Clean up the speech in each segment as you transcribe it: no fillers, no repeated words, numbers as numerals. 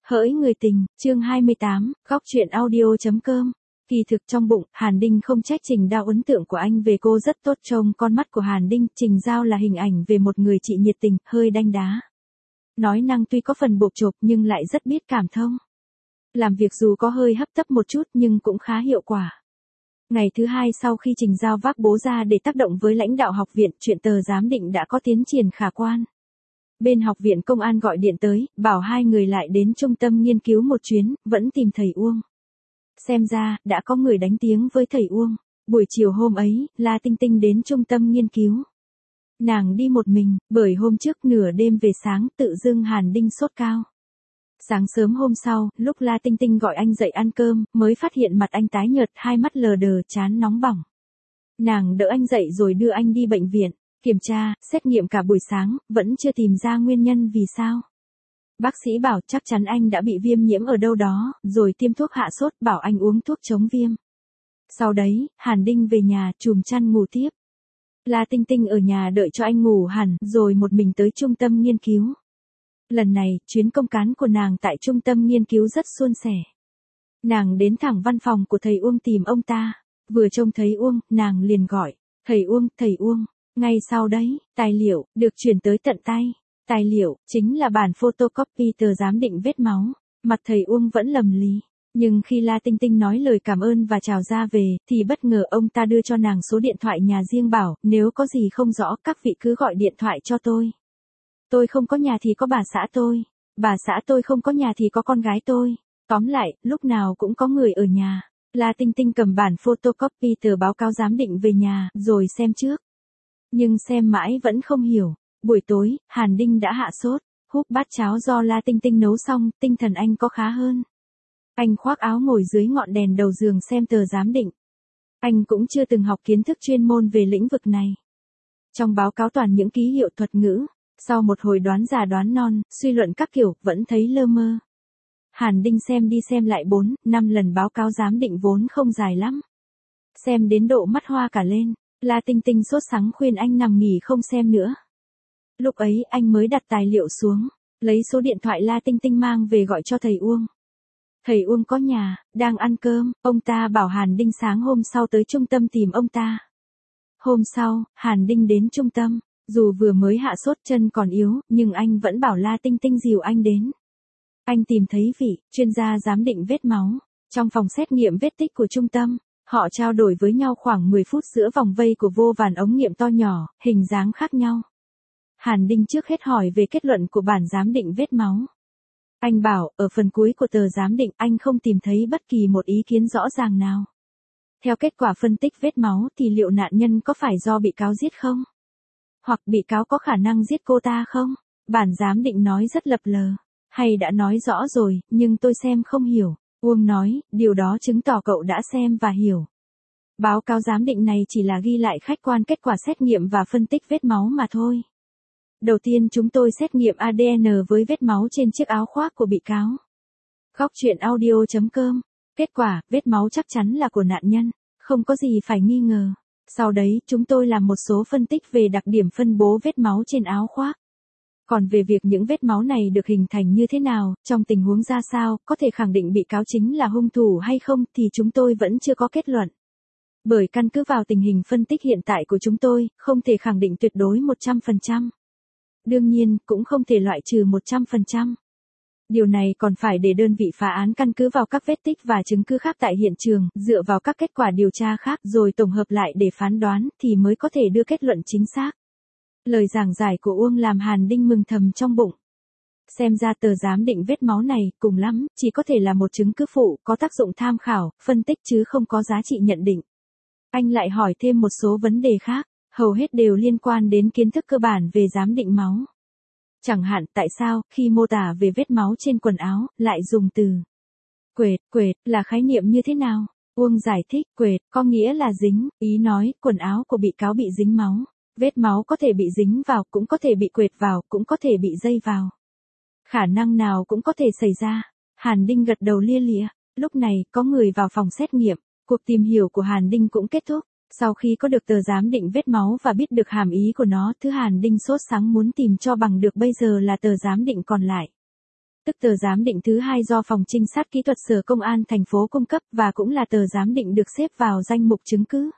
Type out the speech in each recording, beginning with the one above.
Hỡi người tình, chương 28, góc truyện audio.com. Kỳ thực trong bụng, Hàn Đinh không trách Trình Dao ấn tượng của anh về cô rất tốt. Trong con mắt của Hàn Đinh, Trình Dao là hình ảnh về một người chị nhiệt tình, hơi đanh đá. Nói năng tuy có phần bộp chộp nhưng lại rất biết cảm thông. Làm việc dù có hơi hấp tấp một chút nhưng cũng khá hiệu quả. Ngày thứ hai sau khi Trình Dao vác bố ra để tác động với lãnh đạo học viện, chuyện tờ giám định đã có tiến triển khả quan. Bên học viện công an gọi điện tới, bảo hai người lại đến trung tâm nghiên cứu một chuyến, vẫn tìm thầy Uông. Xem ra, đã có người đánh tiếng với thầy Uông. Buổi chiều hôm ấy, La Tinh Tinh đến trung tâm nghiên cứu. Nàng đi một mình, bởi hôm trước nửa đêm về sáng tự dưng Hàn Đinh sốt cao. Sáng sớm hôm sau, lúc La Tinh Tinh gọi anh dậy ăn cơm, mới phát hiện mặt anh tái nhợt, hai mắt lờ đờ, trán nóng bỏng. Nàng đỡ anh dậy rồi đưa anh đi bệnh viện. Kiểm tra, xét nghiệm cả buổi sáng, vẫn chưa tìm ra nguyên nhân vì sao. Bác sĩ bảo chắc chắn anh đã bị viêm nhiễm ở đâu đó, rồi tiêm thuốc hạ sốt, bảo anh uống thuốc chống viêm. Sau đấy, Hàn Đinh về nhà, chùm chăn ngủ tiếp. La Tinh Tinh ở nhà đợi cho anh ngủ hẳn, rồi một mình tới trung tâm nghiên cứu. Lần này, chuyến công cán của nàng tại trung tâm nghiên cứu rất suôn sẻ. Nàng đến thẳng văn phòng của thầy Uông tìm ông ta. Vừa trông thấy Uông, nàng liền gọi, thầy Uông. Ngay sau đấy, tài liệu, được chuyển tới tận tay. Tài liệu, chính là bản photocopy tờ giám định vết máu. Mặt thầy Uông vẫn lầm lì. Nhưng khi La Tinh Tinh nói lời cảm ơn và chào ra về, thì bất ngờ ông ta đưa cho nàng số điện thoại nhà riêng bảo, nếu có gì không rõ các vị cứ gọi điện thoại cho tôi. Tôi không có nhà thì có bà xã tôi. Bà xã tôi không có nhà thì có con gái tôi. Tóm lại, lúc nào cũng có người ở nhà. La Tinh Tinh cầm bản photocopy tờ báo cáo giám định về nhà, rồi xem trước. Nhưng xem mãi vẫn không hiểu. Buổi tối, Hàn Đinh đã hạ sốt, húp bát cháo do La Tinh Tinh nấu xong, tinh thần anh có khá hơn. Anh khoác áo ngồi dưới ngọn đèn đầu giường xem tờ giám định. Anh cũng chưa từng học kiến thức chuyên môn về lĩnh vực này. Trong báo cáo toàn những ký hiệu thuật ngữ, sau một hồi đoán già đoán non, suy luận các kiểu, vẫn thấy lơ mơ. Hàn Đinh xem đi xem lại 4-5 lần báo cáo giám định vốn không dài lắm. Xem đến độ mắt hoa cả lên. La Tinh Tinh sốt sắng khuyên anh nằm nghỉ không xem nữa. Lúc ấy anh mới đặt tài liệu xuống, lấy số điện thoại La Tinh Tinh mang về gọi cho thầy Uông. Thầy Uông có nhà, đang ăn cơm, ông ta bảo Hàn Đinh sáng hôm sau tới trung tâm tìm ông ta. Hôm sau, Hàn Đinh đến trung tâm, dù vừa mới hạ sốt chân còn yếu, nhưng anh vẫn bảo La Tinh Tinh dìu anh đến. Anh tìm thấy vị chuyên gia giám định vết máu, trong phòng xét nghiệm vết tích của trung tâm. Họ trao đổi với nhau khoảng 10 phút giữa vòng vây của vô vàn ống nghiệm to nhỏ, hình dáng khác nhau. Hàn Đinh trước hết hỏi về kết luận của bản giám định vết máu. Anh bảo, ở phần cuối của tờ giám định anh không tìm thấy bất kỳ một ý kiến rõ ràng nào. Theo kết quả phân tích vết máu thì liệu nạn nhân có phải do bị cáo giết không? Hoặc bị cáo có khả năng giết cô ta không? Bản giám định nói rất lập lờ. Hay đã nói rõ rồi, nhưng tôi xem không hiểu. Uông nói, điều đó chứng tỏ cậu đã xem và hiểu. Báo cáo giám định này chỉ là ghi lại khách quan kết quả xét nghiệm và phân tích vết máu mà thôi. Đầu tiên chúng tôi xét nghiệm ADN với vết máu trên chiếc áo khoác của bị cáo. Góc truyện audio.com. Kết quả, vết máu chắc chắn là của nạn nhân, không có gì phải nghi ngờ. Sau đấy, chúng tôi làm một số phân tích về đặc điểm phân bố vết máu trên áo khoác. Còn về việc những vết máu này được hình thành như thế nào, trong tình huống ra sao, có thể khẳng định bị cáo chính là hung thủ hay không thì chúng tôi vẫn chưa có kết luận. Bởi căn cứ vào tình hình phân tích hiện tại của chúng tôi, không thể khẳng định tuyệt đối 100%. Đương nhiên, cũng không thể loại trừ 100%. Điều này còn phải để đơn vị phá án căn cứ vào các vết tích và chứng cứ khác tại hiện trường, dựa vào các kết quả điều tra khác rồi tổng hợp lại để phán đoán thì mới có thể đưa kết luận chính xác. Lời giảng giải của Uông làm Hàn Đinh mừng thầm trong bụng. Xem ra tờ giám định vết máu này, cùng lắm, chỉ có thể là một chứng cứ phụ, có tác dụng tham khảo, phân tích chứ không có giá trị nhận định. Anh lại hỏi thêm một số vấn đề khác, hầu hết đều liên quan đến kiến thức cơ bản về giám định máu. Chẳng hạn, tại sao, khi mô tả về vết máu trên quần áo, lại dùng từ quệt là khái niệm như thế nào? Uông giải thích, quệt, có nghĩa là dính, ý nói, quần áo của bị cáo bị dính máu. Vết máu có thể bị dính vào, cũng có thể bị quệt vào, cũng có thể bị dây vào. Khả năng nào cũng có thể xảy ra. Hàn Đinh gật đầu lia lịa. Lúc này, có người vào phòng xét nghiệm. Cuộc tìm hiểu của Hàn Đinh cũng kết thúc. Sau khi có được tờ giám định vết máu và biết được hàm ý của nó, thứ Hàn Đinh sốt sắng muốn tìm cho bằng được bây giờ là tờ giám định còn lại. tức tờ giám định thứ hai do Phòng Trinh sát Kỹ thuật Sở Công an thành phố cung cấp và cũng là tờ giám định được xếp vào danh mục chứng cứ.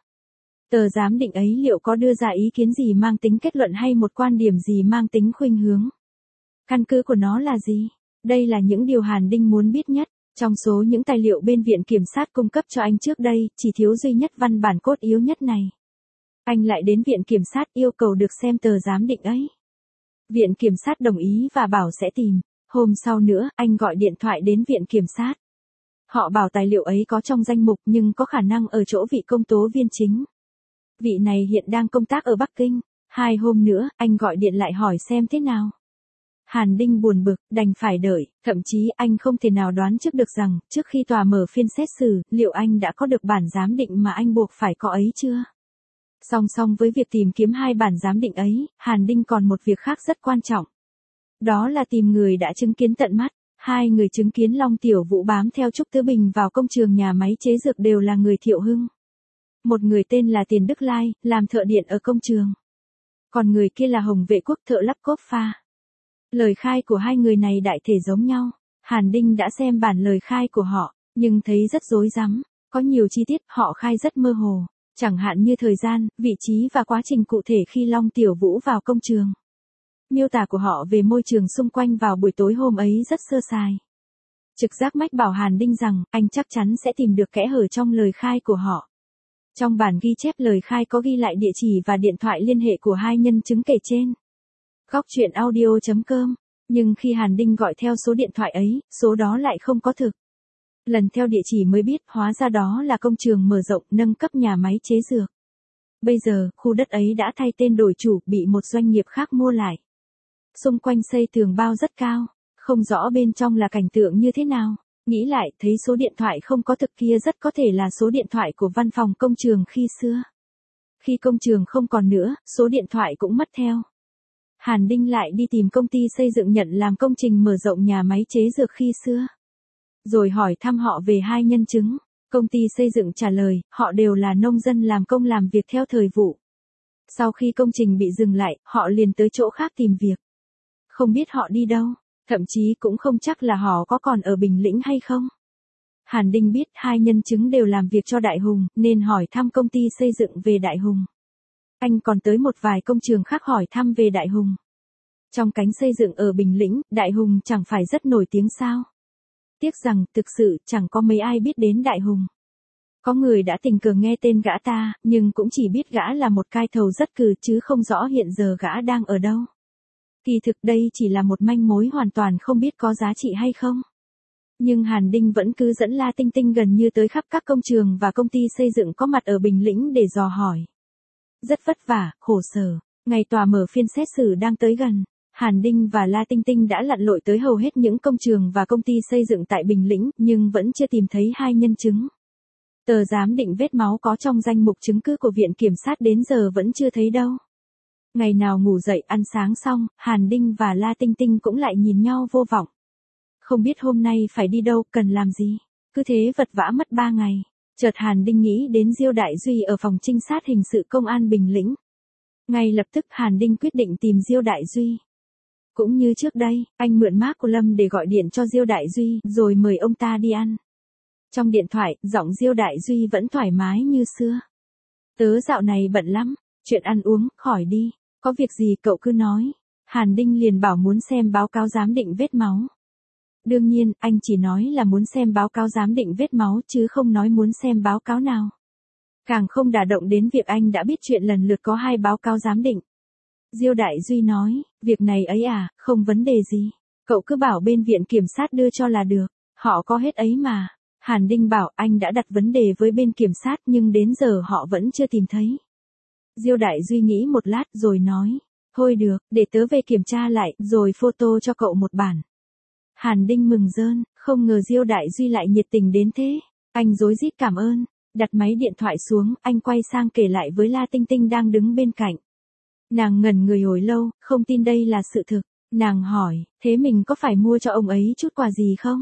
Tờ giám định ấy liệu có đưa ra ý kiến gì mang tính kết luận hay một quan điểm gì mang tính khuynh hướng? Căn cứ của nó là gì? Đây là những điều Hàn Đinh muốn biết nhất. Trong số những tài liệu bên Viện Kiểm sát cung cấp cho anh trước đây, chỉ thiếu duy nhất văn bản cốt yếu nhất này. Anh lại đến Viện Kiểm sát yêu cầu được xem tờ giám định ấy. Viện Kiểm sát đồng ý và bảo sẽ tìm. Hôm sau nữa, anh gọi điện thoại đến Viện Kiểm sát. Họ bảo tài liệu ấy có trong danh mục nhưng có khả năng ở chỗ vị công tố viên chính. Vị này hiện đang công tác ở Bắc Kinh. 2 hôm nữa, anh gọi điện lại hỏi xem thế nào. Hàn Đinh buồn bực, đành phải đợi, thậm chí anh không thể nào đoán trước được rằng, trước khi tòa mở phiên xét xử, liệu anh đã có được bản giám định mà anh buộc phải có ấy chưa? Song song với việc tìm kiếm 2 bản giám định ấy, Hàn Đinh còn một việc khác rất quan trọng. Đó là tìm người đã chứng kiến tận mắt. 2 người chứng kiến Long Tiểu Vũ bám theo Trúc Tứ Bình vào công trường nhà máy chế dược đều là người Thiệu Hưng. Một người tên là Tiền Đức Lai, làm thợ điện ở công trường. Còn người kia là Hồng Vệ Quốc, thợ lắp cốp pha. Lời khai của 2 người này đại thể giống nhau. Hàn Đinh đã xem bản lời khai của họ, nhưng thấy rất rối rắm. Có nhiều chi tiết họ khai rất mơ hồ. Chẳng hạn như thời gian, vị trí và quá trình cụ thể khi Long Tiểu Vũ vào công trường. Miêu tả của họ về môi trường xung quanh vào buổi tối hôm ấy rất sơ sài. Trực giác mách bảo Hàn Đinh rằng, anh chắc chắn sẽ tìm được kẽ hở trong lời khai của họ. Trong bản ghi chép lời khai có ghi lại địa chỉ và điện thoại liên hệ của 2 nhân chứng kể trên. Góc truyện audio.com. Nhưng khi Hàn Đinh gọi theo số điện thoại ấy, số đó lại không có thực. Lần theo địa chỉ mới biết hóa ra đó là công trường mở rộng nâng cấp nhà máy chế dược. Bây giờ, khu đất ấy đã thay tên đổi chủ, bị một doanh nghiệp khác mua lại. Xung quanh xây tường bao rất cao, không rõ bên trong là cảnh tượng như thế nào. Nghĩ lại, thấy số điện thoại không có thực kia rất có thể là số điện thoại của văn phòng công trường khi xưa. Khi công trường không còn nữa, số điện thoại cũng mất theo. Hàn Đinh lại đi tìm công ty xây dựng nhận làm công trình mở rộng nhà máy chế dược khi xưa. Rồi hỏi thăm họ về 2 nhân chứng. Công ty xây dựng trả lời, họ đều là nông dân làm công làm việc theo thời vụ. Sau khi công trình bị dừng lại, họ liền tới chỗ khác tìm việc. Không biết họ đi đâu, thậm chí cũng không chắc là họ có còn ở Bình Lĩnh hay không. Hàn Đinh biết 2 nhân chứng đều làm việc cho Đại Hùng, nên hỏi thăm công ty xây dựng về Đại Hùng. Anh còn tới một vài công trường khác hỏi thăm về Đại Hùng. Trong cánh xây dựng ở Bình Lĩnh, Đại Hùng chẳng phải rất nổi tiếng sao. Tiếc rằng, thực sự, chẳng có mấy ai biết đến Đại Hùng. Có người đã tình cờ nghe tên gã ta, nhưng cũng chỉ biết gã là một cai thầu rất cừ chứ không rõ hiện giờ gã đang ở đâu. Kỳ thực đây chỉ là một manh mối hoàn toàn không biết có giá trị hay không. Nhưng Hàn Đinh vẫn cứ dẫn La Tinh Tinh gần như tới khắp các công trường và công ty xây dựng có mặt ở Bình Lĩnh để dò hỏi. Rất vất vả, khổ sở, ngày tòa mở phiên xét xử đang tới gần. Hàn Đinh và La Tinh Tinh đã lặn lội tới hầu hết những công trường và công ty xây dựng tại Bình Lĩnh, nhưng vẫn chưa tìm thấy 2 nhân chứng. Tờ giám định vết máu có trong danh mục chứng cứ của Viện Kiểm sát đến giờ vẫn chưa thấy đâu. Ngày nào ngủ dậy ăn sáng xong, Hàn Đinh và La Tinh Tinh cũng lại nhìn nhau vô vọng. Không biết hôm nay phải đi đâu, cần làm gì. Cứ thế vật vã mất 3 ngày. Chợt Hàn Đinh nghĩ đến Diêu Đại Duy ở phòng trinh sát hình sự công an Bình Lĩnh. Ngay lập tức Hàn Đinh quyết định tìm Diêu Đại Duy. Cũng như trước đây, anh mượn mác của Lâm để gọi điện cho Diêu Đại Duy, rồi mời ông ta đi ăn. Trong điện thoại, giọng Diêu Đại Duy vẫn thoải mái như xưa. Tớ dạo này bận lắm, chuyện ăn uống, khỏi đi, có việc gì cậu cứ nói. Hàn Đinh liền bảo muốn xem báo cáo giám định vết máu. Đương nhiên, anh chỉ nói là muốn xem báo cáo giám định vết máu chứ không nói muốn xem báo cáo nào. Càng không đả động đến việc anh đã biết chuyện lần lượt có 2 báo cáo giám định. Diêu Đại Duy nói, việc này ấy à, không vấn đề gì. Cậu cứ bảo bên Viện Kiểm sát đưa cho là được, họ có hết ấy mà. Hàn Đinh bảo anh đã đặt vấn đề với bên Kiểm sát nhưng đến giờ họ vẫn chưa tìm thấy. Diêu Đại Duy nghĩ một lát rồi nói, thôi được, để tớ về kiểm tra lại, rồi photo cho cậu một bản. Hàn Đinh mừng rơn, không ngờ Diêu Đại Duy lại nhiệt tình đến thế. Anh rối rít cảm ơn, đặt máy điện thoại xuống, anh quay sang kể lại với La Tinh Tinh đang đứng bên cạnh. Nàng ngẩn người hồi lâu, không tin đây là sự thực. Nàng hỏi, thế mình có phải mua cho ông ấy chút quà gì không?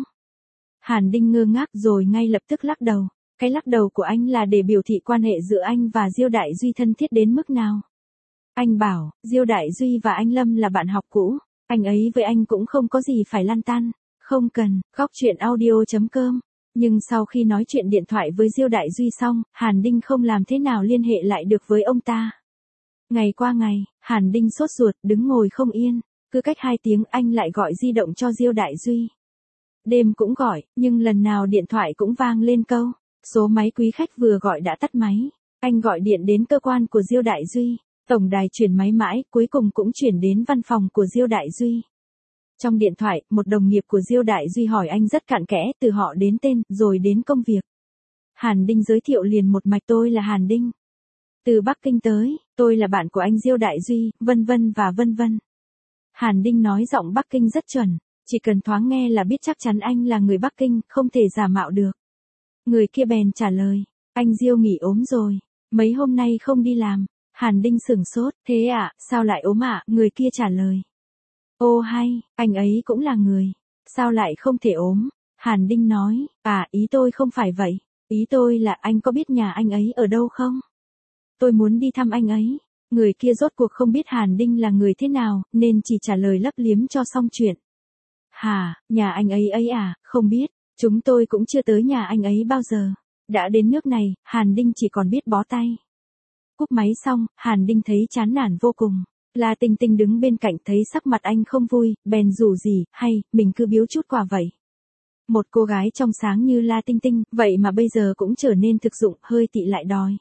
Hàn Đinh ngơ ngác rồi ngay lập tức lắc đầu. Cái lắc đầu của anh là để biểu thị quan hệ giữa anh và Diêu Đại Duy thân thiết đến mức nào. Anh bảo, Diêu Đại Duy và anh Lâm là bạn học cũ. Anh ấy với anh cũng không có gì phải lăn tăn. Không cần, góc chuyện audio.com. Nhưng sau khi nói chuyện điện thoại với Diêu Đại Duy xong, Hàn Đinh không làm thế nào liên hệ lại được với ông ta. Ngày qua ngày, Hàn Đinh sốt ruột, đứng ngồi không yên. Cứ cách 2 tiếng anh lại gọi di động cho Diêu Đại Duy. Đêm cũng gọi, nhưng lần nào điện thoại cũng vang lên câu. Số máy quý khách vừa gọi đã tắt máy. Anh gọi điện đến cơ quan của Diêu Đại Duy. Tổng đài chuyển máy mãi, cuối cùng cũng chuyển đến văn phòng của Diêu Đại Duy. Trong điện thoại, một đồng nghiệp của Diêu Đại Duy hỏi anh rất cặn kẽ, từ họ đến tên, rồi đến công việc. Hàn Đinh giới thiệu liền một mạch, tôi là Hàn Đinh. Từ Bắc Kinh tới, tôi là bạn của anh Diêu Đại Duy, vân vân và vân vân. Hàn Đinh nói giọng Bắc Kinh rất chuẩn, chỉ cần thoáng nghe là biết chắc chắn anh là người Bắc Kinh, không thể giả mạo được. Người kia bèn trả lời, anh Diêu nghỉ ốm rồi, mấy hôm nay không đi làm. Hàn Đinh sửng sốt, thế ạ, sao lại ốm ạ? Người kia trả lời. Ô hay, anh ấy cũng là người, sao lại không thể ốm? Hàn Đinh nói, ý tôi không phải vậy, ý tôi là anh có biết nhà anh ấy ở đâu không? Tôi muốn đi thăm anh ấy. Người kia rốt cuộc không biết Hàn Đinh là người thế nào, nên chỉ trả lời lấp liếm cho xong chuyện. Hả, nhà anh ấy không biết, chúng tôi cũng chưa tới nhà anh ấy bao giờ. Đã đến nước này, Hàn Đinh chỉ còn biết bó tay. Cúp máy xong, Hàn Đinh thấy chán nản vô cùng. La Tinh Tinh đứng bên cạnh thấy sắc mặt anh không vui, bèn rủ gì, hay, mình cứ biếu chút quà vậy. Một cô gái trong sáng như La Tinh Tinh, vậy mà bây giờ cũng trở nên thực dụng, hơi tị lại đòi.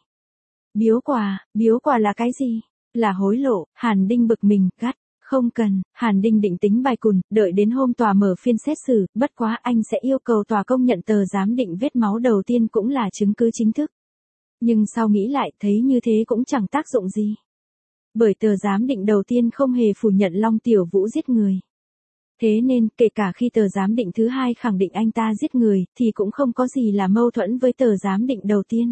Biếu quà là cái gì? Là hối lộ. Hàn Đinh bực mình, gắt. Không cần. Hàn Đinh định tính bài cùn, đợi đến hôm tòa mở phiên xét xử, bất quá anh sẽ yêu cầu tòa công nhận tờ giám định vết máu đầu tiên cũng là chứng cứ chính thức. Nhưng sau nghĩ lại, thấy như thế cũng chẳng tác dụng gì. Bởi tờ giám định đầu tiên không hề phủ nhận Long Tiểu Vũ giết người. Thế nên, kể cả khi tờ giám định thứ 2 khẳng định anh ta giết người, thì cũng không có gì là mâu thuẫn với tờ giám định đầu tiên.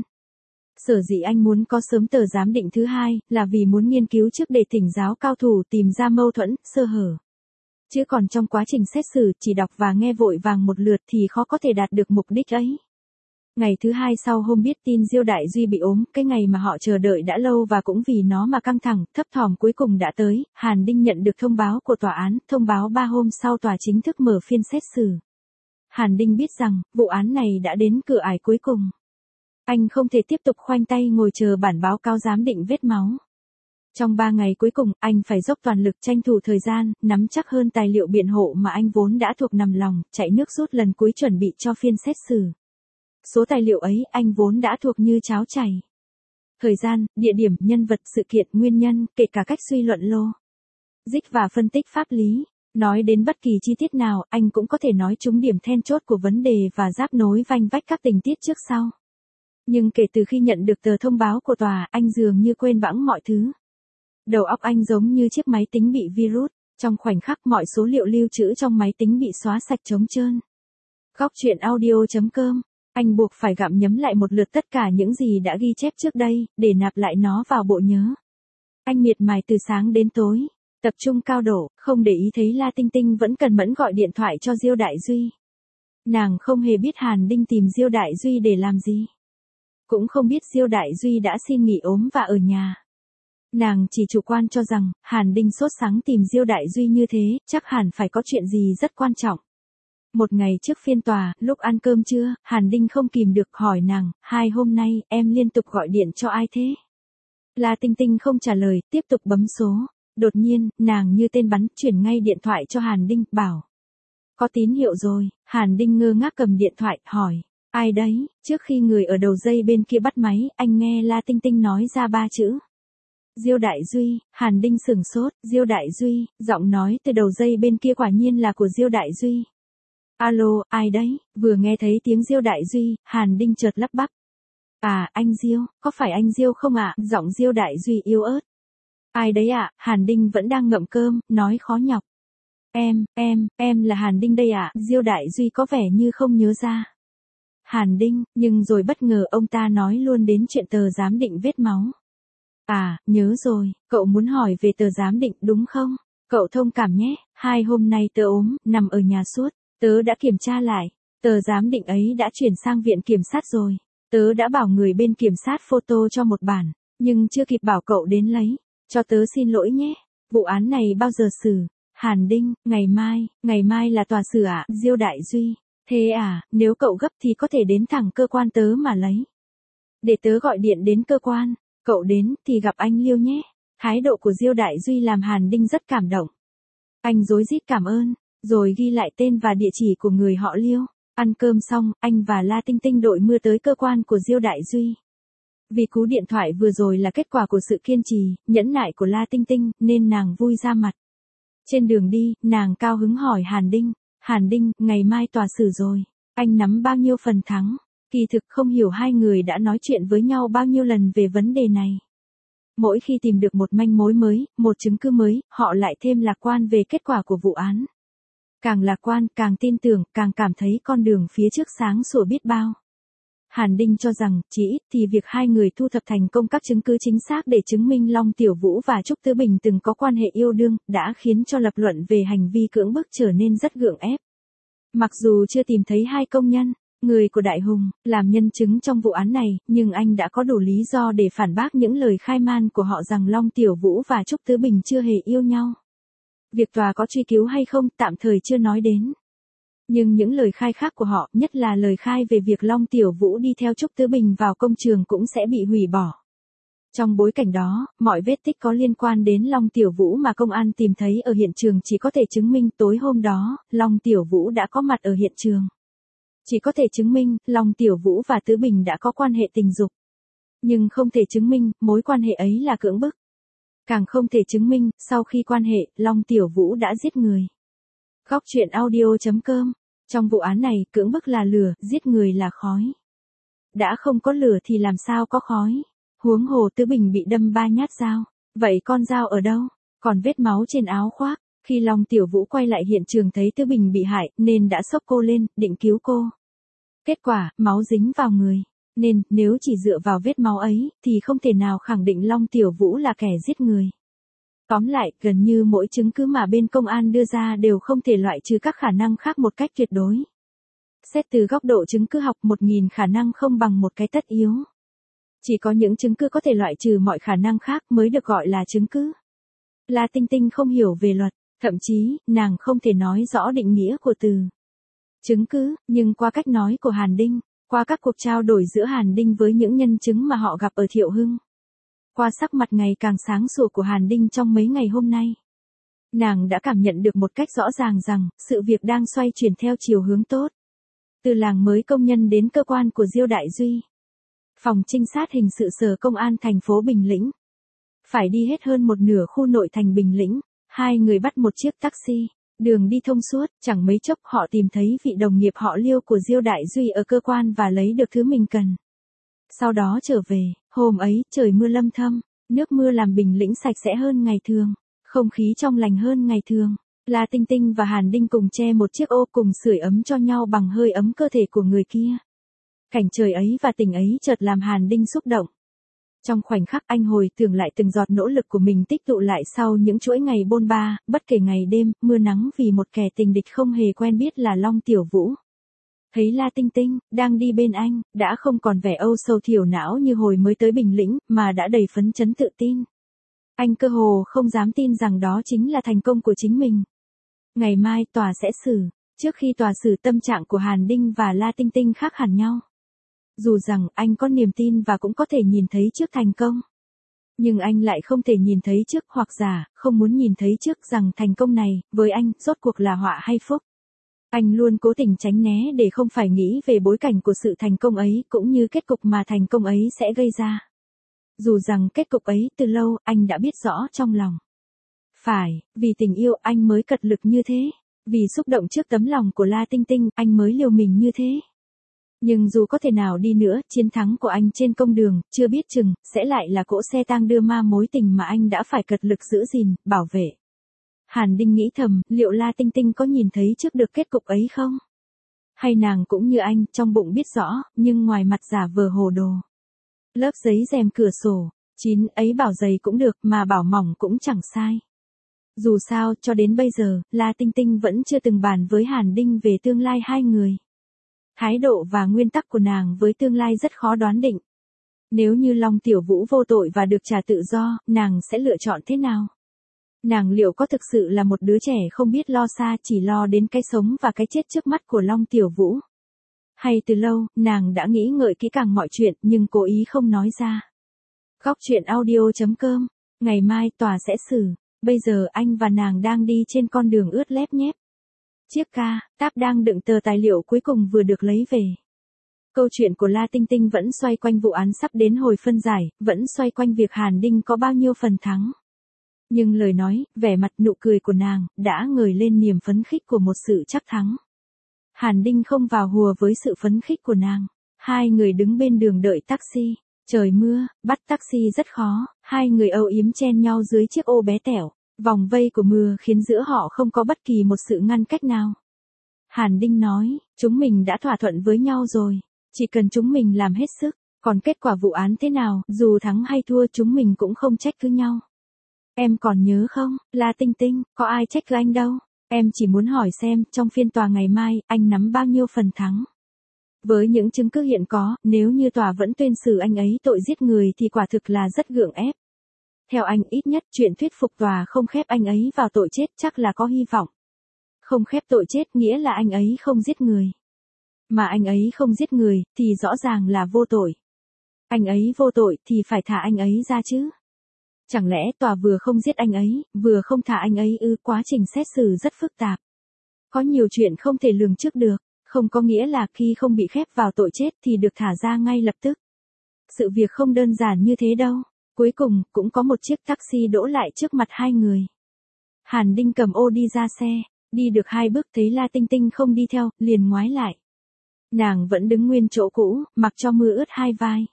Sở dĩ anh muốn có sớm tờ giám định thứ 2, là vì muốn nghiên cứu trước để thỉnh giáo cao thủ tìm ra mâu thuẫn, sơ hở. Chứ còn trong quá trình xét xử, chỉ đọc và nghe vội vàng một lượt thì khó có thể đạt được mục đích ấy. Ngày thứ 2 sau hôm biết tin Diêu Đại Duy bị ốm, cái ngày mà họ chờ đợi đã lâu và cũng vì nó mà căng thẳng, thấp thỏm cuối cùng đã tới. Hàn Đinh nhận được thông báo của tòa án, thông báo 3 hôm sau tòa chính thức mở phiên xét xử. Hàn Đinh biết rằng, vụ án này đã đến cửa ải cuối cùng. Anh không thể tiếp tục khoanh tay ngồi chờ bản báo cáo giám định vết máu. Trong 3 ngày cuối cùng, anh phải dốc toàn lực tranh thủ thời gian, nắm chắc hơn tài liệu biện hộ mà anh vốn đã thuộc nằm lòng, chạy nước rút lần cuối chuẩn bị cho phiên xét xử. Số tài liệu ấy anh vốn đã thuộc như cháo chảy. Thời gian, địa điểm, nhân vật, sự kiện, nguyên nhân, kể cả cách suy luận logic và phân tích pháp lý. Nói đến bất kỳ chi tiết nào, anh cũng có thể nói trúng điểm then chốt của vấn đề và ráp nối vanh vách các tình tiết trước sau. Nhưng kể từ khi nhận được tờ thông báo của tòa, anh dường như quên bẵng mọi thứ. Đầu óc anh giống như chiếc máy tính bị virus, trong khoảnh khắc mọi số liệu lưu trữ trong máy tính bị xóa sạch trống trơn. Góc chuyện audio.com. Anh buộc phải gặm nhấm lại một lượt tất cả những gì đã ghi chép trước đây, để nạp lại nó vào bộ nhớ. Anh miệt mài từ sáng đến tối, tập trung cao độ, không để ý thấy La Tinh Tinh vẫn cần mẫn gọi điện thoại cho Diêu Đại Duy. Nàng không hề biết Hàn Đinh tìm Diêu Đại Duy để làm gì. Cũng không biết Diêu Đại Duy đã xin nghỉ ốm và ở nhà. Nàng chỉ chủ quan cho rằng, Hàn Đinh sốt sắng tìm Diêu Đại Duy như thế, chắc hẳn phải có chuyện gì rất quan trọng. Một ngày trước phiên tòa, lúc ăn cơm trưa, Hàn Đinh không kìm được hỏi nàng, 2 hôm nay, em liên tục gọi điện cho ai thế? La Tinh Tinh không trả lời, tiếp tục bấm số. Đột nhiên, nàng như tên bắn, chuyển ngay điện thoại cho Hàn Đinh, bảo. Có tín hiệu rồi. Hàn Đinh ngơ ngác cầm điện thoại, hỏi. Ai đấy? Trước khi người ở đầu dây bên kia bắt máy, anh nghe La Tinh Tinh nói ra 3 chữ. Diêu Đại Duy. Hàn Đinh sửng sốt. Diêu Đại Duy. Giọng nói từ đầu dây bên kia quả nhiên là của Diêu Đại Duy. Alo, ai đấy? Vừa nghe thấy tiếng Diêu Đại Duy, Hàn Đinh chợt lắp bắp. Anh Diêu, có phải anh Diêu không ạ? Giọng Diêu Đại Duy yếu ớt. Ai đấy ạ? Hàn Đinh vẫn đang ngậm cơm, nói khó nhọc. Em là Hàn Đinh đây ạ. Diêu Đại Duy có vẻ như không nhớ ra. Hàn Đinh, nhưng rồi bất ngờ ông ta nói luôn đến chuyện tờ giám định vết máu. Nhớ rồi, cậu muốn hỏi về tờ giám định đúng không? Cậu thông cảm nhé, 2 hôm nay tớ ốm, nằm ở nhà suốt. Tớ đã kiểm tra lại, tờ giám định ấy đã chuyển sang viện kiểm sát rồi. Tớ đã bảo người bên kiểm sát photo cho một bản, nhưng chưa kịp bảo cậu đến lấy. Cho tớ xin lỗi nhé, vụ án này bao giờ xử? Hàn Đinh, ngày mai là tòa xử ạ, Diêu Đại Duy. Thế à, nếu cậu gấp thì có thể đến thẳng cơ quan tớ mà lấy. Để tớ gọi điện đến cơ quan, cậu đến thì gặp anh Liêu nhé. Thái độ của Diêu Đại Duy làm Hàn Đinh rất cảm động. Anh rối rít cảm ơn, rồi ghi lại tên và địa chỉ của người họ Liêu. Ăn cơm xong, anh và La Tinh Tinh đội mưa tới cơ quan của Diêu Đại Duy. Vì cú điện thoại vừa rồi là kết quả của sự kiên trì, nhẫn nại của La Tinh Tinh, nên nàng vui ra mặt. Trên đường đi, nàng cao hứng hỏi Hàn Đinh, ngày mai tòa xử rồi, anh nắm bao nhiêu phần thắng? Kỳ thực không hiểu hai người đã nói chuyện với nhau bao nhiêu lần về vấn đề này. Mỗi khi tìm được một manh mối mới, một chứng cứ mới, họ lại thêm lạc quan về kết quả của vụ án. Càng lạc quan, càng tin tưởng, càng cảm thấy con đường phía trước sáng sủa biết bao. Hàn Đinh cho rằng, chỉ ít thì việc hai người thu thập thành công các chứng cứ chính xác để chứng minh Long Tiểu Vũ và Trúc Tứ Bình từng có quan hệ yêu đương, đã khiến cho lập luận về hành vi cưỡng bức trở nên rất gượng ép. Mặc dù chưa tìm thấy hai công nhân, người của Đại Hùng, làm nhân chứng trong vụ án này, nhưng anh đã có đủ lý do để phản bác những lời khai man của họ rằng Long Tiểu Vũ và Trúc Tứ Bình chưa hề yêu nhau. Việc tòa có truy cứu hay không, tạm thời chưa nói đến. Nhưng những lời khai khác của họ, nhất là lời khai về việc Long Tiểu Vũ đi theo Trúc Tứ Bình vào công trường cũng sẽ bị hủy bỏ. Trong bối cảnh đó, mọi vết tích có liên quan đến Long Tiểu Vũ mà công an tìm thấy ở hiện trường chỉ có thể chứng minh tối hôm đó, Long Tiểu Vũ đã có mặt ở hiện trường. Chỉ có thể chứng minh, Long Tiểu Vũ và Tứ Bình đã có quan hệ tình dục. Nhưng không thể chứng minh, mối quan hệ ấy là cưỡng bức. Càng không thể chứng minh, sau khi quan hệ, Long Tiểu Vũ đã giết người. Góc truyện audio.com. Trong vụ án này, cưỡng bức là lửa, giết người là khói. Đã không có lửa thì làm sao có khói. Huống hồ Tứ Bình bị đâm 3 nhát dao. Vậy con dao ở đâu? Còn vết máu trên áo khoác. Khi Long Tiểu Vũ quay lại hiện trường thấy Tứ Bình bị hại, nên đã xốc cô lên, định cứu cô. Kết quả, máu dính vào người. Nên, nếu chỉ dựa vào vết máu ấy, thì không thể nào khẳng định Long Tiểu Vũ là kẻ giết người. Tóm lại, gần như mỗi chứng cứ mà bên công an đưa ra đều không thể loại trừ các khả năng khác một cách tuyệt đối. Xét từ góc độ chứng cứ học, 1000 khả năng không bằng một cái tất yếu. Chỉ có những chứng cứ có thể loại trừ mọi khả năng khác mới được gọi là chứng cứ. La Tinh Tinh không hiểu về luật, thậm chí, nàng không thể nói rõ định nghĩa của từ chứng cứ, nhưng qua cách nói của Hàn Đinh, qua các cuộc trao đổi giữa Hàn Đinh với những nhân chứng mà họ gặp ở Thiệu Hưng, qua sắc mặt ngày càng sáng sủa của Hàn Đinh trong mấy ngày hôm nay, nàng đã cảm nhận được một cách rõ ràng rằng, sự việc đang xoay chuyển theo chiều hướng tốt. Từ làng mới công nhân đến cơ quan của Diêu Đại Duy. Phòng trinh sát hình sự sở công an thành phố Bình Lĩnh. Phải đi hết hơn một nửa khu nội thành Bình Lĩnh, hai người bắt một chiếc taxi. Đường đi thông suốt, chẳng mấy chốc họ tìm thấy vị đồng nghiệp họ Liêu của Diêu Đại Duy ở cơ quan và lấy được thứ mình cần. Sau đó trở về, hôm ấy trời mưa lâm thâm, nước mưa làm Bình Lĩnh sạch sẽ hơn ngày thường, không khí trong lành hơn ngày thường. La Tinh Tinh và Hàn Đinh cùng che một chiếc ô cùng sưởi ấm cho nhau bằng hơi ấm cơ thể của người kia. Cảnh trời ấy và tình ấy chợt làm Hàn Đinh xúc động. Trong khoảnh khắc anh hồi tưởng lại từng giọt nỗ lực của mình tích tụ lại sau những chuỗi ngày bôn ba, bất kể ngày đêm, mưa nắng vì một kẻ tình địch không hề quen biết là Long Tiểu Vũ. Thấy La Tinh Tinh, đang đi bên anh, đã không còn vẻ âu sầu thiểu não như hồi mới tới Bình Lĩnh, mà đã đầy phấn chấn tự tin. Anh cơ hồ không dám tin rằng đó chính là thành công của chính mình. Ngày mai tòa sẽ xử, trước khi tòa xử tâm trạng của Hàn Đinh và La Tinh Tinh khác hẳn nhau. Dù rằng anh có niềm tin và cũng có thể nhìn thấy trước thành công. Nhưng anh lại không thể nhìn thấy trước hoặc giả, không muốn nhìn thấy trước rằng thành công này, với anh, rốt cuộc là họa hay phúc. Anh luôn cố tình tránh né để không phải nghĩ về bối cảnh của sự thành công ấy cũng như kết cục mà thành công ấy sẽ gây ra. Dù rằng kết cục ấy từ lâu anh đã biết rõ trong lòng. Phải, vì tình yêu anh mới cật lực như thế. Vì xúc động trước tấm lòng của La Tinh Tinh anh mới liều mình như thế. Nhưng dù có thể nào đi nữa, chiến thắng của anh trên công đường, chưa biết chừng, sẽ lại là cỗ xe tang đưa ma mối tình mà anh đã phải cật lực giữ gìn, bảo vệ. Hàn Đinh nghĩ thầm, liệu La Tinh Tinh có nhìn thấy trước được kết cục ấy không? Hay nàng cũng như anh, trong bụng biết rõ, nhưng ngoài mặt giả vờ hồ đồ. Lớp giấy rèm cửa sổ, chín ấy bảo dày cũng được mà bảo mỏng cũng chẳng sai. Dù sao, cho đến bây giờ, La Tinh Tinh vẫn chưa từng bàn với Hàn Đinh về tương lai hai người. Thái độ và nguyên tắc của nàng với tương lai rất khó đoán định. Nếu như Long Tiểu Vũ vô tội và được trả tự do, nàng sẽ lựa chọn thế nào? Nàng liệu có thực sự là một đứa trẻ không biết lo xa, chỉ lo đến cái sống và cái chết trước mắt của Long Tiểu Vũ? Hay từ lâu, nàng đã nghĩ ngợi kỹ càng mọi chuyện nhưng cố ý không nói ra. Góc truyện audio.com. Ngày mai tòa sẽ xử. Bây giờ anh và nàng đang đi trên con đường ướt lép nhép. Chiếc táp đang đựng tờ tài liệu cuối cùng vừa được lấy về. Câu chuyện của La Tinh Tinh vẫn xoay quanh vụ án sắp đến hồi phân giải, vẫn xoay quanh việc Hàn Đinh có bao nhiêu phần thắng. Nhưng lời nói, vẻ mặt, nụ cười của nàng đã ngời lên niềm phấn khích của một sự chắc thắng. Hàn Đinh không vào hùa với sự phấn khích của nàng. Hai người đứng bên đường đợi taxi. Trời mưa, bắt taxi rất khó, hai người âu yếm chen nhau dưới chiếc ô bé tẻo. Vòng vây của mưa khiến giữa họ không có bất kỳ một sự ngăn cách nào. Hàn Đinh nói, chúng mình đã thỏa thuận với nhau rồi, chỉ cần chúng mình làm hết sức, còn kết quả vụ án thế nào, dù thắng hay thua chúng mình cũng không trách cứ nhau. Em còn nhớ không, La Tinh Tinh, có ai trách cứ anh đâu, em chỉ muốn hỏi xem, trong phiên tòa ngày mai, anh nắm bao nhiêu phần thắng. Với những chứng cứ hiện có, nếu như tòa vẫn tuyên xử anh ấy tội giết người thì quả thực là rất gượng ép. Theo anh ít nhất chuyện thuyết phục tòa không khép anh ấy vào tội chết chắc là có hy vọng. Không khép tội chết nghĩa là anh ấy không giết người. Mà anh ấy không giết người thì rõ ràng là vô tội. Anh ấy vô tội thì phải thả anh ấy ra chứ. Chẳng lẽ tòa vừa không giết anh ấy, vừa không thả anh ấy ư? Quá trình xét xử rất phức tạp. Có nhiều chuyện không thể lường trước được, không có nghĩa là khi không bị khép vào tội chết thì được thả ra ngay lập tức. Sự việc không đơn giản như thế đâu. Cuối cùng, cũng có một chiếc taxi đỗ lại trước mặt hai người. Hàn Đinh cầm ô đi ra xe, đi được 2 bước thấy La Tinh Tinh không đi theo, liền ngoái lại. Nàng vẫn đứng nguyên chỗ cũ, mặc cho mưa ướt hai vai.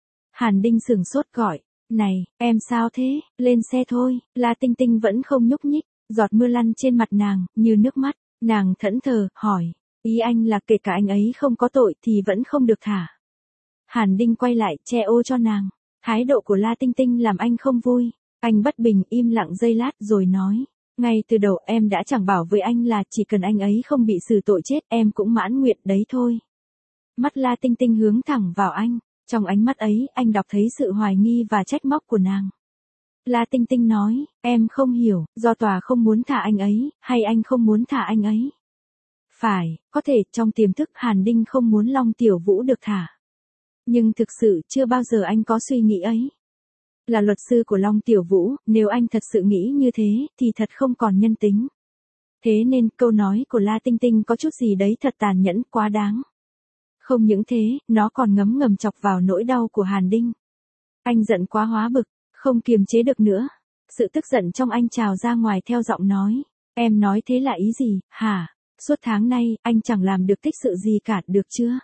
Hàn Đinh sửng sốt gọi, này, em sao thế, lên xe thôi. La Tinh Tinh vẫn không nhúc nhích, giọt mưa lăn trên mặt nàng, như nước mắt. Nàng thẫn thờ, hỏi, ý anh là kể cả anh ấy không có tội thì vẫn không được thả. Hàn Đinh quay lại, che ô cho nàng. Thái độ của La Tinh Tinh làm anh không vui. Anh bất bình, im lặng giây lát rồi nói. Ngay từ đầu em đã chẳng bảo với anh là chỉ cần anh ấy không bị xử tội chết em cũng mãn nguyện đấy thôi. Mắt La Tinh Tinh hướng thẳng vào anh. Trong ánh mắt ấy anh đọc thấy sự hoài nghi và trách móc của nàng. La Tinh Tinh nói, em không hiểu, do tòa không muốn thả anh ấy, hay anh không muốn thả anh ấy. Phải, có thể trong tiềm thức Hàn Đinh không muốn Long Tiểu Vũ được thả. Nhưng thực sự chưa bao giờ anh có suy nghĩ ấy. Là luật sư của Long Tiểu Vũ, nếu anh thật sự nghĩ như thế, thì thật không còn nhân tính. Thế nên câu nói của La Tinh Tinh có chút gì đấy thật tàn nhẫn, quá đáng. Không những thế, nó còn ngấm ngầm chọc vào nỗi đau của Hàn Đinh. Anh giận quá hóa bực, không kiềm chế được nữa. Sự tức giận trong anh trào ra ngoài theo giọng nói. Em nói thế là ý gì, hả? Suốt tháng nay, anh chẳng làm được tích sự gì cả, được chưa?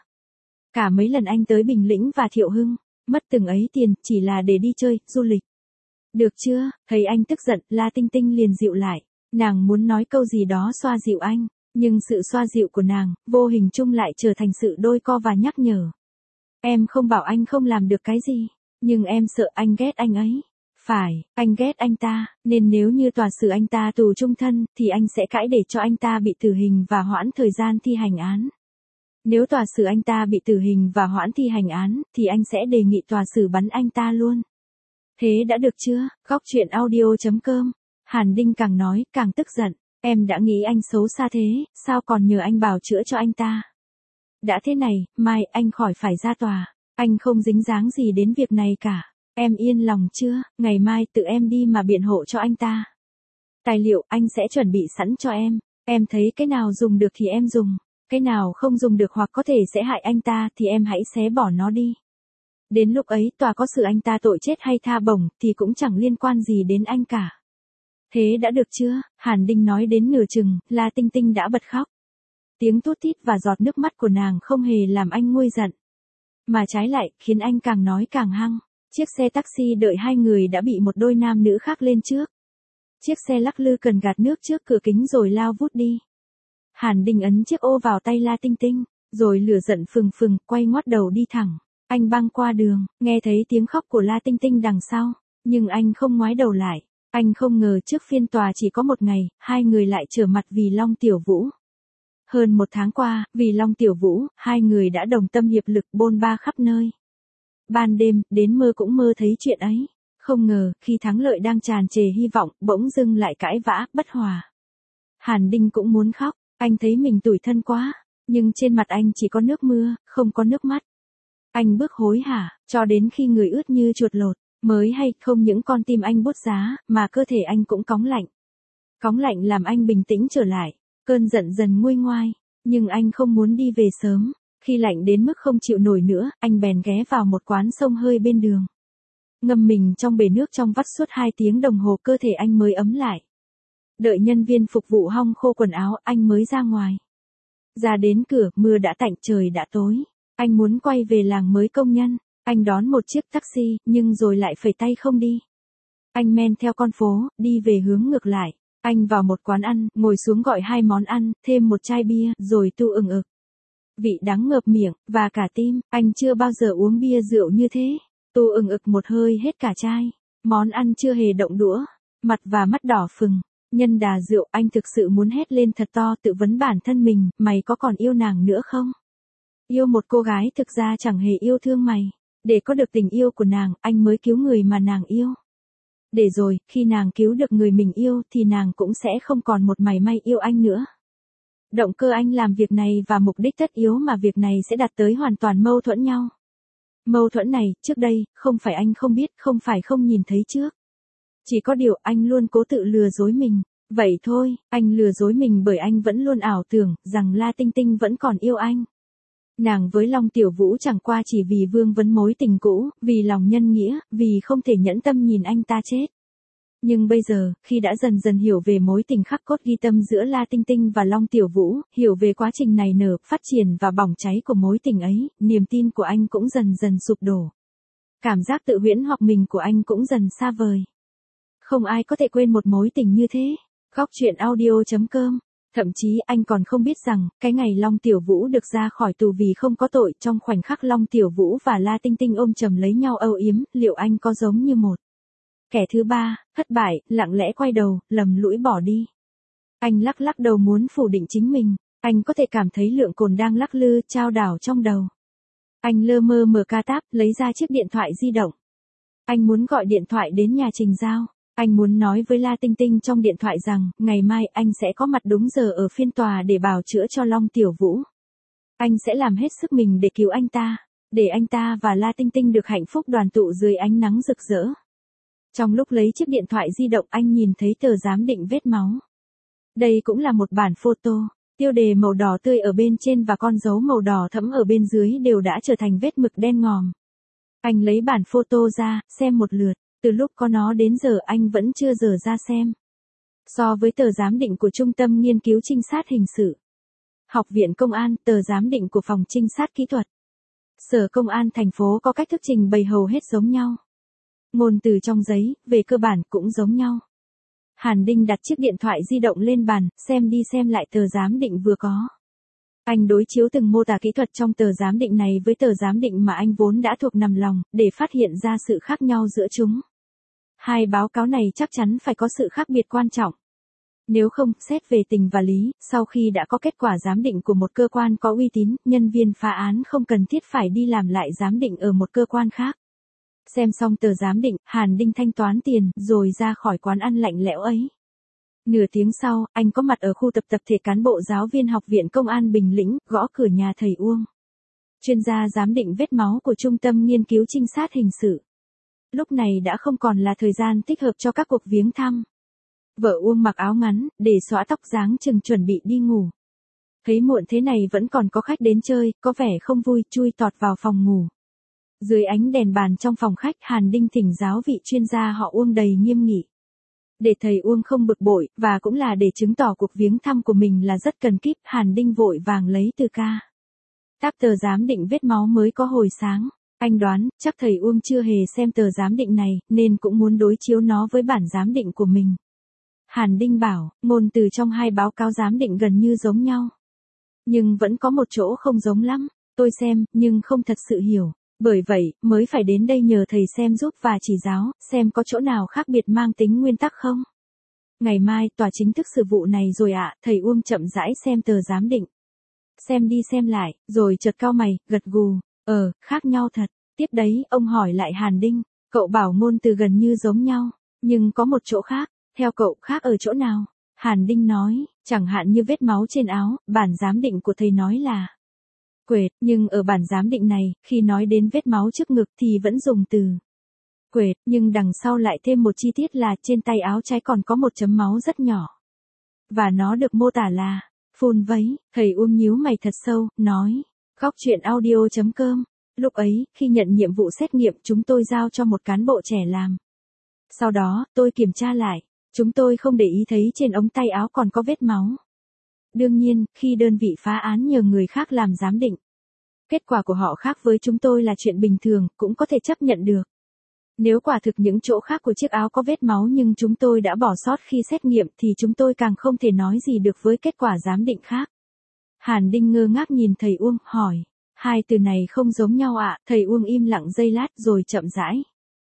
Cả mấy lần anh tới Bình Lĩnh và Thiệu Hưng, mất từng ấy tiền, chỉ là để đi chơi, du lịch. Được chưa? Thấy anh tức giận, La Tinh Tinh liền dịu lại. Nàng muốn nói câu gì đó xoa dịu anh, nhưng sự xoa dịu của nàng, vô hình chung lại trở thành sự đôi co và nhắc nhở. Em không bảo anh không làm được cái gì, nhưng em sợ anh ghét anh ấy. Phải, anh ghét anh ta, nên nếu như tòa xử anh ta tù chung thân, thì anh sẽ cãi để cho anh ta bị tử hình và hoãn thời gian thi hành án. Nếu tòa xử anh ta bị tử hình và hoãn thi hành án, thì anh sẽ đề nghị tòa xử bắn anh ta luôn. Thế đã được chưa? Góc truyện audio.com. Hàn Đinh càng nói, càng tức giận. Em đã nghĩ anh xấu xa thế, sao còn nhờ anh bào chữa cho anh ta? Đã thế này, mai anh khỏi phải ra tòa. Anh không dính dáng gì đến việc này cả. Em yên lòng chưa? Ngày mai tự em đi mà biện hộ cho anh ta. Tài liệu anh sẽ chuẩn bị sẵn cho em. Em thấy cái nào dùng được thì em dùng. Cái nào không dùng được hoặc có thể sẽ hại anh ta thì em hãy xé bỏ nó đi. Đến lúc ấy tòa có xử anh ta tội chết hay tha bổng thì cũng chẳng liên quan gì đến anh cả. Thế đã được chưa? Hàn Đinh nói đến nửa chừng, La Tinh Tinh đã bật khóc. Tiếng tút tít và giọt nước mắt của nàng không hề làm anh nguôi giận. Mà trái lại, khiến anh càng nói càng hăng. Chiếc xe taxi đợi hai người đã bị một đôi nam nữ khác lên trước. Chiếc xe lắc lư cần gạt nước trước cửa kính rồi lao vút đi. Hàn Đinh ấn chiếc ô vào tay La Tinh Tinh, rồi lửa giận phừng phừng, quay ngoắt đầu đi thẳng. Anh băng qua đường, nghe thấy tiếng khóc của La Tinh Tinh đằng sau, nhưng anh không ngoái đầu lại. Anh không ngờ trước phiên tòa chỉ có một ngày, hai người lại trở mặt vì Long Tiểu Vũ. Hơn 1 tháng qua, vì Long Tiểu Vũ, hai người đã đồng tâm hiệp lực bôn ba khắp nơi. Ban đêm, đến mơ cũng mơ thấy chuyện ấy. Không ngờ, khi thắng lợi đang tràn trề hy vọng, bỗng dưng lại cãi vã, bất hòa. Hàn Đinh cũng muốn khóc, anh thấy mình tủi thân quá, nhưng trên mặt anh chỉ có nước mưa, không có nước mắt. Anh bước hối hả, cho đến khi người ướt như chuột lột, mới hay không những con tim anh bút giá, mà cơ thể anh cũng cóng lạnh. Cóng lạnh làm anh bình tĩnh trở lại, cơn giận dần nguôi ngoai, nhưng anh không muốn đi về sớm. Khi lạnh đến mức không chịu nổi nữa, anh bèn ghé vào một quán xông hơi bên đường. Ngâm mình trong bể nước trong vắt suốt 2 tiếng đồng hồ cơ thể anh mới ấm lại. Đợi nhân viên phục vụ hong khô quần áo, anh mới ra ngoài. Ra đến cửa, mưa đã tạnh trời đã tối. Anh muốn quay về làng mới công nhân. Anh đón một chiếc taxi, nhưng rồi lại phẩy tay không đi. Anh men theo con phố, đi về hướng ngược lại. Anh vào một quán ăn, ngồi xuống gọi 2 món ăn, thêm một chai bia, rồi tu ừng ực. Vị đắng ngợp miệng, và cả tim, anh chưa bao giờ uống bia rượu như thế. Tu ừng ực một hơi hết cả chai. Món ăn chưa hề động đũa. Mặt và mắt đỏ phừng. Nhân đà rượu, anh thực sự muốn hét lên thật to, tự vấn bản thân mình, mày có còn yêu nàng nữa không? Yêu một cô gái thực ra chẳng hề yêu thương mày. Để có được tình yêu của nàng, anh mới cứu người mà nàng yêu. Để rồi, khi nàng cứu được người mình yêu thì nàng cũng sẽ không còn một mảy may yêu anh nữa. Động cơ anh làm việc này và mục đích tất yếu mà việc này sẽ đạt tới hoàn toàn mâu thuẫn nhau. Mâu thuẫn này, trước đây, không phải anh không biết, không phải không nhìn thấy trước. Chỉ có điều anh luôn cố tự lừa dối mình. Vậy thôi, anh lừa dối mình bởi anh vẫn luôn ảo tưởng rằng La Tinh Tinh vẫn còn yêu anh. Nàng với Long Tiểu Vũ chẳng qua chỉ vì vương vấn mối tình cũ, vì lòng nhân nghĩa, vì không thể nhẫn tâm nhìn anh ta chết. Nhưng bây giờ, khi đã dần dần hiểu về mối tình khắc cốt ghi tâm giữa La Tinh Tinh và Long Tiểu Vũ, hiểu về quá trình nảy nở, phát triển và bỏng cháy của mối tình ấy, niềm tin của anh cũng dần dần sụp đổ. Cảm giác tự huyễn hoặc mình của anh cũng dần xa vời. Không ai có thể quên một mối tình như thế. Góc truyện audio.com. Thậm chí anh còn không biết rằng, cái ngày Long Tiểu Vũ được ra khỏi tù vì không có tội, trong khoảnh khắc Long Tiểu Vũ và La Tinh Tinh ôm chầm lấy nhau âu yếm, liệu anh có giống như một kẻ thứ ba, thất bại, lặng lẽ quay đầu, lầm lũi bỏ đi. Anh lắc lắc đầu muốn phủ định chính mình, anh có thể cảm thấy lượng cồn đang lắc lư, chao đảo trong đầu. Anh lơ mơ mở ca táp, lấy ra chiếc điện thoại di động. Anh muốn gọi điện thoại đến nhà Trình Giao. Anh muốn nói với La Tinh Tinh trong điện thoại rằng, ngày mai anh sẽ có mặt đúng giờ ở phiên tòa để bào chữa cho Long Tiểu Vũ. Anh sẽ làm hết sức mình để cứu anh ta, để anh ta và La Tinh Tinh được hạnh phúc đoàn tụ dưới ánh nắng rực rỡ. Trong lúc lấy chiếc điện thoại di động anh nhìn thấy tờ giám định vết máu. Đây cũng là một bản photo, tiêu đề màu đỏ tươi ở bên trên và con dấu màu đỏ thẫm ở bên dưới đều đã trở thành vết mực đen ngòm. Anh lấy bản photo ra, xem một lượt. Từ lúc có nó đến giờ anh vẫn chưa dở ra xem. So với tờ giám định của Trung tâm Nghiên cứu Trinh sát Hình sự, Học viện Công an, tờ giám định của Phòng Trinh sát Kỹ thuật, Sở Công an thành phố có cách thức trình bày hầu hết giống nhau. Ngôn từ trong giấy, về cơ bản cũng giống nhau. Hàn Đinh đặt chiếc điện thoại di động lên bàn, xem đi xem lại tờ giám định vừa có. Anh đối chiếu từng mô tả kỹ thuật trong tờ giám định này với tờ giám định mà anh vốn đã thuộc nằm lòng, để phát hiện ra sự khác nhau giữa chúng. Hai báo cáo này chắc chắn phải có sự khác biệt quan trọng. Nếu không, xét về tình và lý, sau khi đã có kết quả giám định của một cơ quan có uy tín, nhân viên phá án không cần thiết phải đi làm lại giám định ở một cơ quan khác. Xem xong tờ giám định, Hàn Đinh thanh toán tiền, rồi ra khỏi quán ăn lạnh lẽo ấy. Nửa tiếng sau, anh có mặt ở khu tập thể cán bộ giáo viên Học viện Công an Bình Lĩnh, gõ cửa nhà thầy Uông. Chuyên gia giám định vết máu của Trung tâm Nghiên cứu Trinh sát Hình sự. Lúc này đã không còn là thời gian thích hợp cho các cuộc viếng thăm. Vợ Uông mặc áo ngắn, để xõa tóc dáng chừng chuẩn bị đi ngủ. Thấy muộn thế này vẫn còn có khách đến chơi, có vẻ không vui, chui tọt vào phòng ngủ. Dưới ánh đèn bàn trong phòng khách, Hàn Đinh thỉnh giáo vị chuyên gia họ Uông đầy nghiêm nghị. Để thầy Uông không bực bội, và cũng là để chứng tỏ cuộc viếng thăm của mình là rất cần kíp, Hàn Đinh vội vàng lấy từ ca táp tờ giám định vết máu mới có hồi sáng. Anh đoán, chắc thầy Uông chưa hề xem tờ giám định này, nên cũng muốn đối chiếu nó với bản giám định của mình. Hàn Đinh bảo, ngôn từ trong hai báo cáo giám định gần như giống nhau. Nhưng vẫn có một chỗ không giống lắm, tôi xem, nhưng không thật sự hiểu. Bởi vậy, mới phải đến đây nhờ thầy xem giúp và chỉ giáo, xem có chỗ nào khác biệt mang tính nguyên tắc không. Ngày mai, tòa chính thức xử vụ này rồi ạ, thầy Uông chậm rãi xem tờ giám định. Xem đi xem lại, rồi chợt cau mày, gật gù, khác nhau thật. Tiếp đấy, ông hỏi lại Hàn Đinh, Cậu bảo ngôn từ gần như giống nhau, nhưng có một chỗ khác, theo cậu khác ở chỗ nào? Hàn Đinh nói, chẳng hạn như vết máu trên áo, bản giám định của thầy nói là quệt, nhưng ở bản giám định này, khi nói đến vết máu trước ngực thì vẫn dùng từ quệt, nhưng đằng sau lại thêm một chi tiết là trên tay áo trái còn có một chấm máu rất nhỏ. Và nó được mô tả là phun vấy. Thầy Uông nhíu mày thật sâu, nói, góc chuyện audio.com. Lúc ấy, khi nhận nhiệm vụ xét nghiệm chúng tôi giao cho một cán bộ trẻ làm. Sau đó, tôi kiểm tra lại. Chúng tôi không để ý thấy trên ống tay áo còn có vết máu. Đương nhiên, khi đơn vị phá án nhờ người khác làm giám định, kết quả của họ khác với chúng tôi là chuyện bình thường, cũng có thể chấp nhận được. Nếu quả thực những chỗ khác của chiếc áo có vết máu nhưng chúng tôi đã bỏ sót khi xét nghiệm thì chúng tôi càng không thể nói gì được với kết quả giám định khác. Hàn Đinh ngơ ngác nhìn thầy Uông, hỏi, hai từ này không giống nhau ạ? Thầy Uông im lặng giây lát rồi chậm rãi.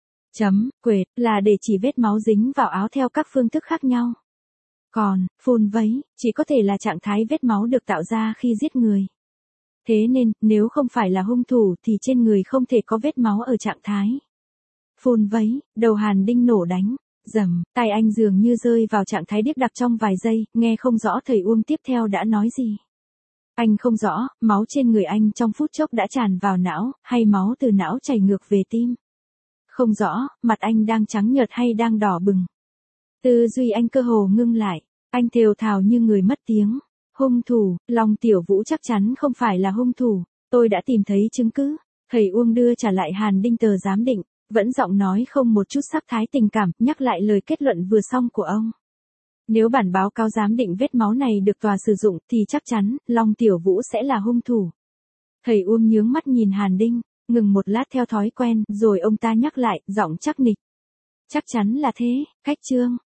Quệt là để chỉ vết máu dính vào áo theo các phương thức khác nhau. Còn, phun vấy, chỉ có thể là trạng thái vết máu được tạo ra khi giết người. Thế nên, nếu không phải là hung thủ thì trên người không thể có vết máu ở trạng thái phun vấy. Đầu Hàn Đinh nổ đánh, rầm, tay anh dường như rơi vào trạng thái điếc đặc trong vài giây, nghe không rõ thầy Uông tiếp theo đã nói gì. Anh không rõ, máu trên người anh trong phút chốc đã tràn vào não, hay máu từ não chảy ngược về tim. Không rõ, mặt anh đang trắng nhợt hay đang đỏ bừng. Tư duy anh cơ hồ ngưng lại, anh thều thào như người mất tiếng. Hung thủ, Long Tiểu Vũ chắc chắn không phải là hung thủ, tôi đã tìm thấy chứng cứ. Thầy Uông đưa trả lại Hàn Đinh tờ giám định, vẫn giọng nói không một chút sắc thái tình cảm, nhắc lại lời kết luận vừa xong của ông. Nếu bản báo cáo giám định vết máu này được tòa sử dụng thì chắc chắn, Long Tiểu Vũ sẽ là hung thủ. Thầy Uông nhướng mắt nhìn Hàn Đinh, ngừng một lát theo thói quen, rồi ông ta nhắc lại, giọng chắc nịch. Chắc chắn là thế, cách chương.